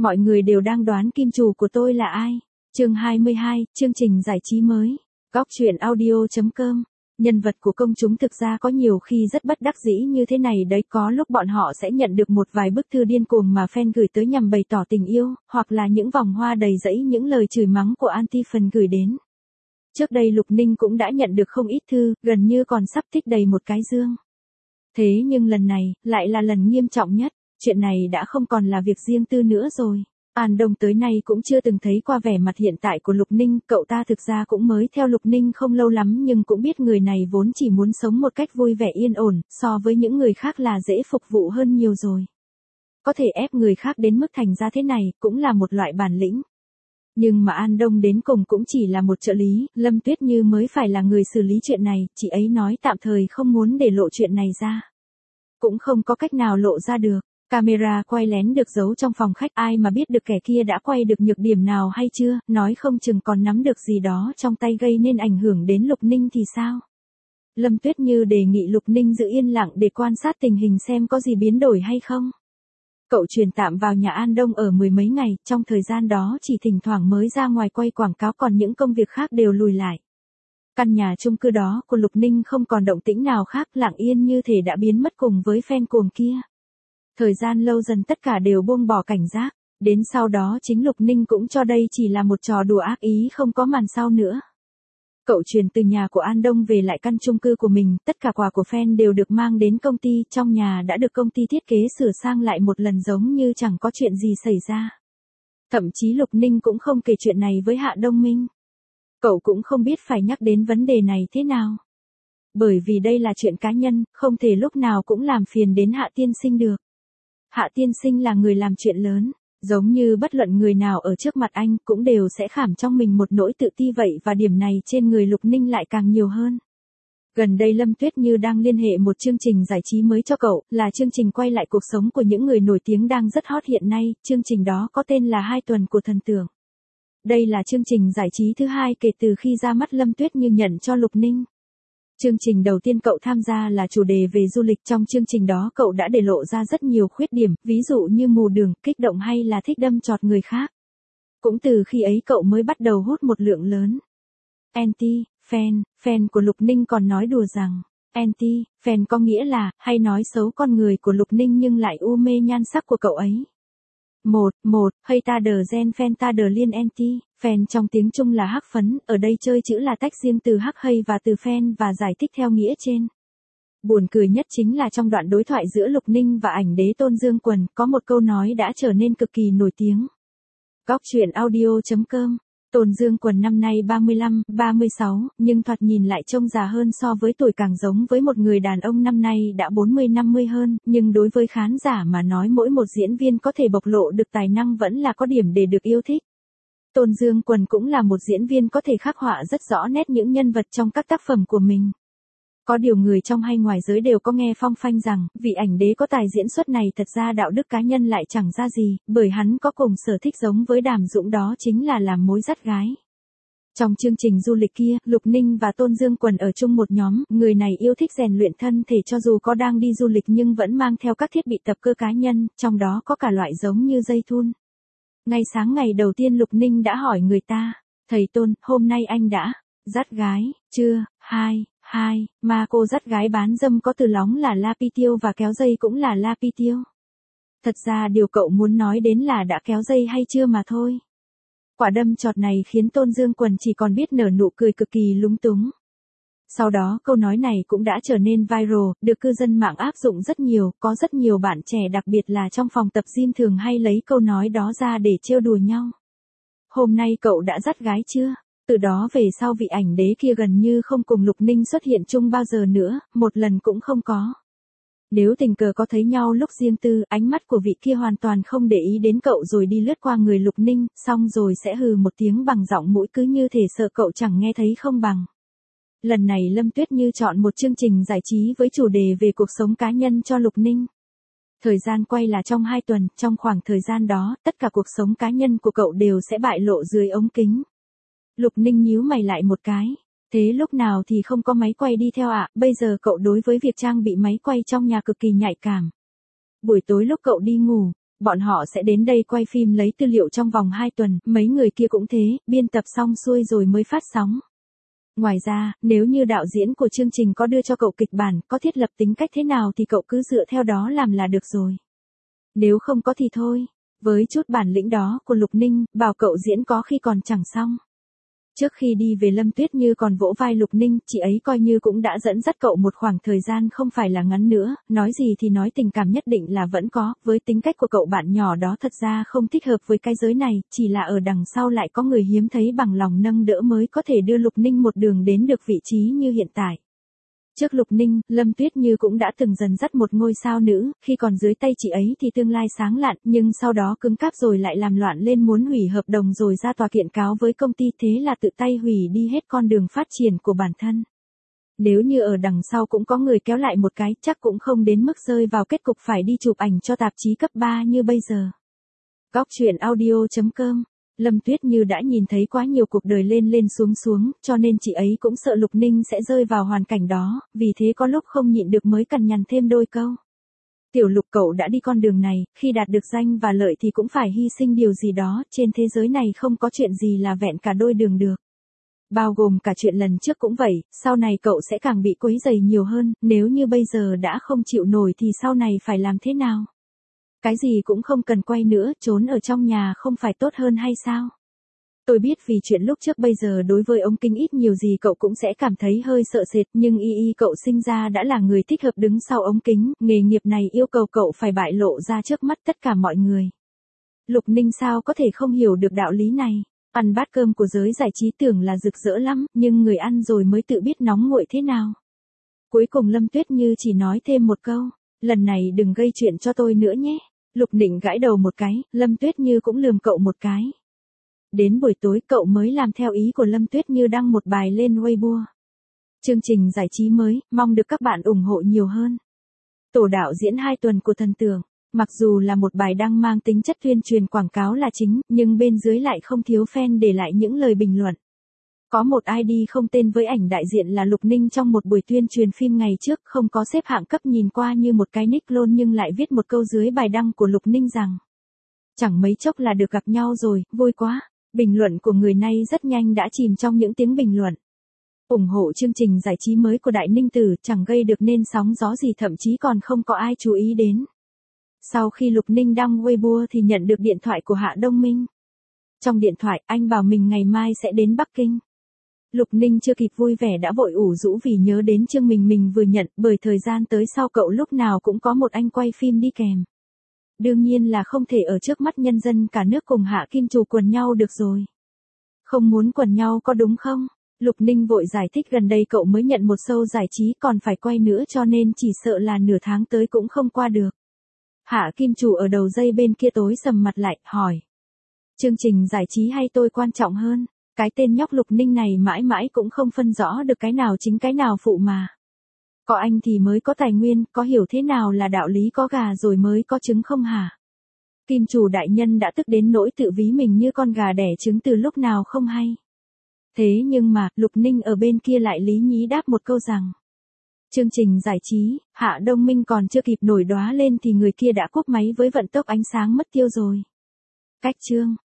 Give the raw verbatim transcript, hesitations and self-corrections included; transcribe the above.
Mọi người đều đang đoán kim chủ của tôi là ai. Chương hai mươi hai, chương trình giải trí mới. Góc truyện audio chấm com. Nhân vật của công chúng thực ra có nhiều khi rất bất đắc dĩ như thế này đấy, có lúc bọn họ sẽ nhận được một vài bức thư điên cuồng mà fan gửi tới nhằm bày tỏ tình yêu, hoặc là những vòng hoa đầy dẫy những lời chửi mắng của anti-fan gửi đến. Trước đây Lục Ninh cũng đã nhận được không ít thư, gần như còn sắp tích đầy một cái dương. Thế nhưng lần này, lại là lần nghiêm trọng nhất, chuyện này đã không còn là việc riêng tư nữa rồi. An Đông tới nay cũng chưa từng thấy qua vẻ mặt hiện tại của Lục Ninh, cậu ta thực ra cũng mới theo Lục Ninh không lâu lắm nhưng cũng biết người này vốn chỉ muốn sống một cách vui vẻ yên ổn, so với những người khác là dễ phục vụ hơn nhiều rồi. Có thể ép người khác đến mức thành ra thế này, cũng là một loại bản lĩnh. Nhưng mà An Đông đến cùng cũng chỉ là một trợ lý, Lâm Tuyết Như mới phải là người xử lý chuyện này, chị ấy nói tạm thời không muốn để lộ chuyện này ra. Cũng không có cách nào lộ ra được. Camera quay lén được giấu trong phòng khách, ai mà biết được kẻ kia đã quay được nhược điểm nào hay chưa, nói không chừng còn nắm được gì đó trong tay gây nên ảnh hưởng đến Lục Ninh thì sao. Lâm Tuyết Như đề nghị Lục Ninh giữ yên lặng để quan sát tình hình xem có gì biến đổi hay không. Cậu chuyển tạm vào nhà An Đông ở mười mấy ngày, trong thời gian đó chỉ thỉnh thoảng mới ra ngoài quay quảng cáo, còn những công việc khác đều lùi lại. Căn nhà chung cư đó của Lục Ninh không còn động tĩnh nào khác, lặng yên như thể đã biến mất cùng với fan cuồng kia. Thời gian lâu dần tất cả đều buông bỏ cảnh giác, đến sau đó chính Lục Ninh cũng cho đây chỉ là một trò đùa ác ý không có màn sau nữa. Cậu chuyển từ nhà của An Đông về lại căn chung cư của mình, tất cả quà của fan đều được mang đến công ty, trong nhà đã được công ty thiết kế sửa sang lại một lần giống như chẳng có chuyện gì xảy ra. Thậm chí Lục Ninh cũng không kể chuyện này với Hạ Đông Minh. Cậu cũng không biết phải nhắc đến vấn đề này thế nào. Bởi vì đây là chuyện cá nhân, không thể lúc nào cũng làm phiền đến Hạ tiên sinh được. Hạ tiên sinh là người làm chuyện lớn, giống như bất luận người nào ở trước mặt anh cũng đều sẽ khảm trong mình một nỗi tự ti vậy, và điểm này trên người Lục Ninh lại càng nhiều hơn. Gần đây Lâm Tuyết Như đang liên hệ một chương trình giải trí mới cho cậu, là chương trình quay lại cuộc sống của những người nổi tiếng đang rất hot hiện nay, chương trình đó có tên là Hai tuần của thần tượng. Đây là chương trình giải trí thứ hai kể từ khi ra mắt Lâm Tuyết Như nhận cho Lục Ninh. Chương trình đầu tiên cậu tham gia là chủ đề về du lịch, trong chương trình đó cậu đã để lộ ra rất nhiều khuyết điểm, ví dụ như mù đường, kích động hay là thích đâm chọt người khác. Cũng từ khi ấy cậu mới bắt đầu hút một lượng lớn anti, fan, fan của Lục Ninh còn nói đùa rằng, anti, fan có nghĩa là, hay nói xấu con người của Lục Ninh nhưng lại u mê nhan sắc của cậu ấy. Một, một, hay ta đờ gen fan ta đờ liên anti, fan trong tiếng Trung là hắc phấn, ở đây chơi chữ là tách riêng từ hắc hay và từ fan và giải thích theo nghĩa trên. Buồn cười nhất chính là trong đoạn đối thoại giữa Lục Ninh và ảnh đế Tôn Dương Quần, có một câu nói đã trở nên cực kỳ nổi tiếng. Góc truyện audio chấm com. Tôn Dương Quần năm nay ba mươi lăm, ba mươi sáu, nhưng thoạt nhìn lại trông già hơn so với tuổi, càng giống với một người đàn ông năm nay đã bốn mươi năm mươi hơn, nhưng đối với khán giả mà nói mỗi một diễn viên có thể bộc lộ được tài năng vẫn là có điểm để được yêu thích. Tôn Dương Quần cũng là một diễn viên có thể khắc họa rất rõ nét những nhân vật trong các tác phẩm của mình. Có điều người trong hay ngoài giới đều có nghe phong phanh rằng, vị ảnh đế có tài diễn xuất này thật ra đạo đức cá nhân lại chẳng ra gì, bởi hắn có cùng sở thích giống với Đàm Dũng, đó chính là làm mối dắt gái. Trong chương trình du lịch kia, Lục Ninh và Tôn Dương Quần ở chung một nhóm, người này yêu thích rèn luyện thân thể cho dù có đang đi du lịch nhưng vẫn mang theo các thiết bị tập cơ cá nhân, trong đó có cả loại giống như dây thun. Ngay sáng ngày đầu tiên Lục Ninh đã hỏi người ta, thầy Tôn, hôm nay anh đã dắt gái chưa? Hai. Hai, mà cô dắt gái bán dâm có từ lóng là la pi tiêu và kéo dây cũng là la pi tiêu. Thật ra điều cậu muốn nói đến là đã kéo dây hay chưa mà thôi. Quả đâm chọt này khiến Tôn Dương Quần chỉ còn biết nở nụ cười cực kỳ lúng túng. Sau đó câu nói này cũng đã trở nên viral, được cư dân mạng áp dụng rất nhiều, có rất nhiều bạn trẻ đặc biệt là trong phòng tập gym thường hay lấy câu nói đó ra để trêu đùa nhau. Hôm nay cậu đã dắt gái chưa? Từ đó về sau vị ảnh đế kia gần như không cùng Lục Ninh xuất hiện chung bao giờ nữa, một lần cũng không có. Nếu tình cờ có thấy nhau lúc riêng tư, ánh mắt của vị kia hoàn toàn không để ý đến cậu rồi đi lướt qua người Lục Ninh, xong rồi sẽ hừ một tiếng bằng giọng mũi cứ như thể sợ cậu chẳng nghe thấy không bằng. Lần này Lâm Tuyết Như chọn một chương trình giải trí với chủ đề về cuộc sống cá nhân cho Lục Ninh. Thời gian quay là trong hai tuần, trong khoảng thời gian đó, tất cả cuộc sống cá nhân của cậu đều sẽ bại lộ dưới ống kính. Lục Ninh nhíu mày lại một cái. Thế lúc nào thì không có máy quay đi theo ạ? À? Bây giờ cậu đối với việc trang bị máy quay trong nhà cực kỳ nhạy cảm. Buổi tối lúc cậu đi ngủ, bọn họ sẽ đến đây quay phim lấy tư liệu trong vòng hai tuần, mấy người kia cũng thế, biên tập xong xuôi rồi mới phát sóng. Ngoài ra, nếu như đạo diễn của chương trình có đưa cho cậu kịch bản, có thiết lập tính cách thế nào thì cậu cứ dựa theo đó làm là được rồi. Nếu không có thì thôi. Với chút bản lĩnh đó của Lục Ninh, bảo cậu diễn có khi còn chẳng xong. Trước khi đi về Lâm Tuyết Như còn vỗ vai Lục Ninh, chị ấy coi như cũng đã dẫn dắt cậu một khoảng thời gian không phải là ngắn nữa, nói gì thì nói tình cảm nhất định là vẫn có, với tính cách của cậu bạn nhỏ đó thật ra không thích hợp với cái giới này, chỉ là ở đằng sau lại có người hiếm thấy bằng lòng nâng đỡ mới có thể đưa Lục Ninh một đường đến được vị trí như hiện tại. Trước Lục Ninh, Lâm Tuyết Như cũng đã từng dần dắt một ngôi sao nữ, khi còn dưới tay chị ấy thì tương lai sáng lạn, nhưng sau đó cứng cáp rồi lại làm loạn lên muốn hủy hợp đồng rồi ra tòa kiện cáo với công ty, thế là tự tay hủy đi hết con đường phát triển của bản thân. Nếu như ở đằng sau cũng có người kéo lại một cái, chắc cũng không đến mức rơi vào kết cục phải đi chụp ảnh cho tạp chí cấp ba như bây giờ. Góc truyện audio chấm com. Lâm Tuyết Như đã nhìn thấy quá nhiều cuộc đời lên lên xuống xuống, cho nên chị ấy cũng sợ Lục Ninh sẽ rơi vào hoàn cảnh đó, vì thế có lúc không nhịn được mới cằn nhằn thêm đôi câu. Tiểu Lục, cậu đã đi con đường này, khi đạt được danh và lợi thì cũng phải hy sinh điều gì đó, trên thế giới này không có chuyện gì là vẹn cả đôi đường được. Bao gồm cả chuyện lần trước cũng vậy, sau này cậu sẽ càng bị quấy rầy nhiều hơn, nếu như bây giờ đã không chịu nổi thì sau này phải làm thế nào? Cái gì cũng không cần quay nữa, trốn ở trong nhà không phải tốt hơn hay sao? Tôi biết vì chuyện lúc trước bây giờ đối với ống kính ít nhiều gì cậu cũng sẽ cảm thấy hơi sợ sệt, nhưng y y cậu sinh ra đã là người thích hợp đứng sau ống kính, nghề nghiệp này yêu cầu cậu phải bại lộ ra trước mắt tất cả mọi người. Lục Ninh sao có thể không hiểu được đạo lý này? Ăn bát cơm của giới giải trí tưởng là rực rỡ lắm, nhưng người ăn rồi mới tự biết nóng nguội thế nào. Cuối cùng Lâm Tuyết Như chỉ nói thêm một câu, lần này đừng gây chuyện cho tôi nữa nhé. Lục Ninh gãi đầu một cái, Lâm Tuyết Như cũng lườm cậu một cái. Đến buổi tối cậu mới làm theo ý của Lâm Tuyết Như đăng một bài lên Weibo. Chương trình giải trí mới, mong được các bạn ủng hộ nhiều hơn. Tổ đạo diễn hai tuần của Thần Tượng, mặc dù là một bài đăng mang tính chất tuyên truyền quảng cáo là chính, nhưng bên dưới lại không thiếu fan để lại những lời bình luận. Có một i đê không tên với ảnh đại diện là Lục Ninh trong một buổi tuyên truyền phim ngày trước, không có xếp hạng cấp, nhìn qua như một cái nick clone nhưng lại viết một câu dưới bài đăng của Lục Ninh rằng: chẳng mấy chốc là được gặp nhau rồi, vui quá. Bình luận của người này rất nhanh đã chìm trong những tiếng bình luận. Ủng hộ chương trình giải trí mới của Đại Ninh Tử, chẳng gây được nên sóng gió gì, thậm chí còn không có ai chú ý đến. Sau khi Lục Ninh đăng Weibo thì nhận được điện thoại của Hạ Đông Minh. Trong điện thoại, anh bảo mình ngày mai sẽ đến Bắc Kinh. Lục Ninh chưa kịp vui vẻ đã vội ủ rũ vì nhớ đến chương mình mình vừa nhận, bởi thời gian tới sau cậu lúc nào cũng có một anh quay phim đi kèm. Đương nhiên là không thể ở trước mắt nhân dân cả nước cùng Hạ Kim Chủ quần nhau được rồi. Không muốn quần nhau có đúng không? Lục Ninh vội giải thích gần đây cậu mới nhận một show giải trí còn phải quay nữa cho nên chỉ sợ là nửa tháng tới cũng không qua được. Hạ Kim Chủ ở đầu dây bên kia tối sầm mặt lại, hỏi. Chương trình giải trí hay tôi quan trọng hơn? Cái tên nhóc Lục Ninh này mãi mãi cũng không phân rõ được cái nào chính cái nào phụ mà. Có anh thì mới có tài nguyên, có hiểu thế nào là đạo lý có gà rồi mới có trứng không hả? Kim Chủ đại nhân đã tức đến nỗi tự ví mình như con gà đẻ trứng từ lúc nào không hay. Thế nhưng mà, Lục Ninh ở bên kia lại lý nhí đáp một câu rằng. Chương trình giải trí, Hạ Đông Minh còn chưa kịp nổi đóa lên thì người kia đã cúp máy với vận tốc ánh sáng mất tiêu rồi. Cách chương.